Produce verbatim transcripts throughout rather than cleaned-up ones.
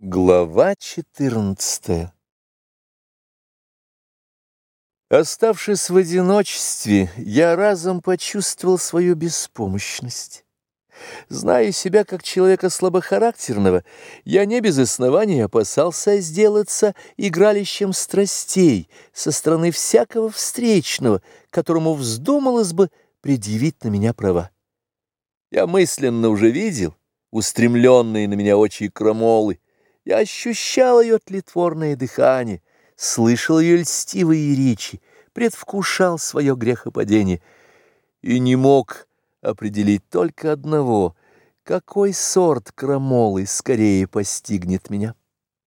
Глава четырнадцатая. Оставшись в одиночестве, я разом почувствовал свою беспомощность. Зная себя как человека слабохарактерного, я не без основания опасался сделаться игралищем страстей со стороны всякого встречного, которому вздумалось бы предъявить на меня права. Я мысленно уже видел устремленные на меня очи крамолы. Я ощущал ее тлетворное дыхание, слышал ее льстивые речи, предвкушал свое грехопадение и не мог определить только одного: какой сорт крамолы скорее постигнет меня.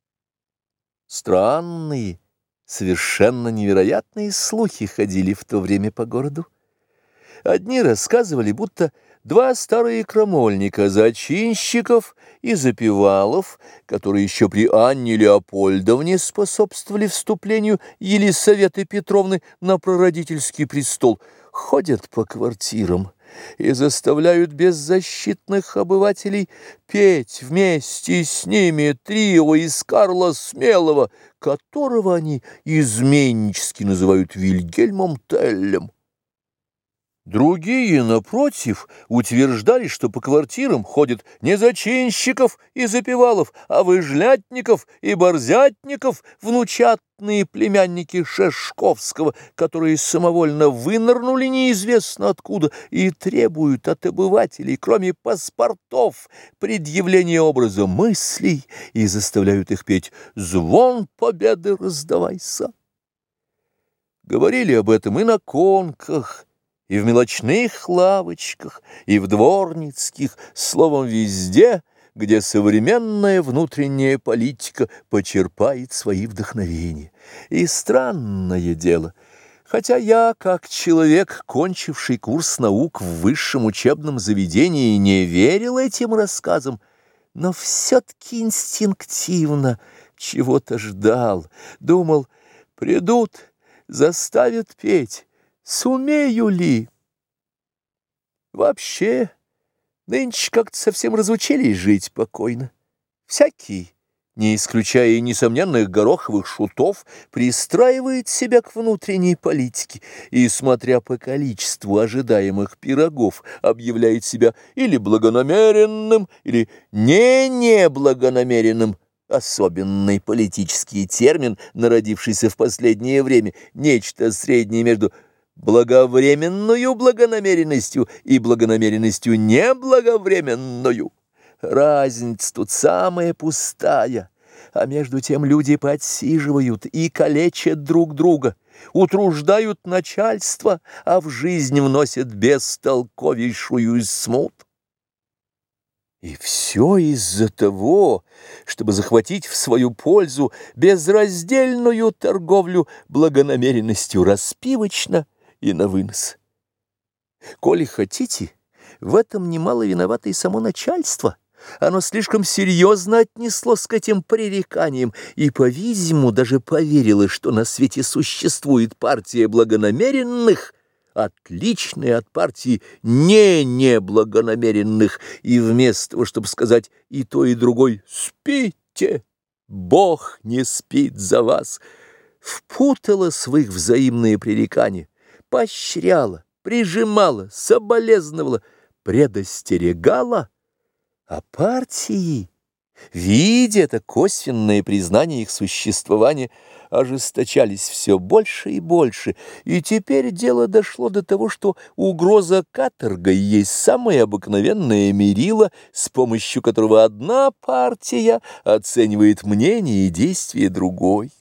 Странные, совершенно невероятные слухи ходили в то время по городу. Одни рассказывали, будто два старые крамольника, зачинщиков и запевалов, которые еще при Анне Леопольдовне способствовали вступлению Елисаветы Петровны на прародительский престол, ходят по квартирам и заставляют беззащитных обывателей петь вместе с ними трио из Карла Смелого, которого они изменнически называют Вильгельмом Теллем. Другие, напротив, утверждали, что по квартирам ходят не зачинщиков и запевалов, а выжлятников и борзятников, внучатные племянники Шешковского, которые самовольно вынырнули неизвестно откуда и требуют от обывателей, кроме паспортов, предъявления образа мыслей и заставляют их петь «Звон победы раздавайся». Говорили об этом и на конках, и в мелочных лавочках, и в дворницких, словом, везде, где современная внутренняя политика почерпает свои вдохновения. И странное дело, хотя я, как человек, кончивший курс наук в высшем учебном заведении, не верил этим рассказам, но все-таки инстинктивно чего-то ждал, думал, придут, заставят петь. Сумею ли? Вообще, нынче как-то совсем разучились жить покойно. Всякий, не исключая и несомненных гороховых шутов, пристраивает себя к внутренней политике и, смотря по количеству ожидаемых пирогов, объявляет себя или благонамеренным, или не-неблагонамеренным. Особенный политический термин, народившийся в последнее время, нечто среднее между благовременную благонамеренностью и благонамеренностью неблаговременную. Разница тут самая пустая, а между тем люди подсиживают и калечат друг друга, утруждают начальство, а в жизнь вносят бестолковейшую смуту. И все из-за того, чтобы захватить в свою пользу безраздельную торговлю благонамеренностью распивочно и на вынос. Коли хотите, в этом немало виновато и само начальство. Оно слишком серьезно отнеслось к этим пререканиям и, по-видимому, даже поверило, что на свете существует партия благонамеренных, отличная от партии не-неблагонамеренных, и вместо того, чтобы сказать и то, и другой «спите», Бог не спит за вас, впуталась в их взаимные пререкания, поощряла, прижимала, соболезновала, предостерегала, а партии, видя это косвенное признание их существования, ожесточались все больше и больше, и теперь дело дошло до того, что угроза каторгой есть самое обыкновенное мерило, с помощью которого одна партия оценивает мнение и действия другой.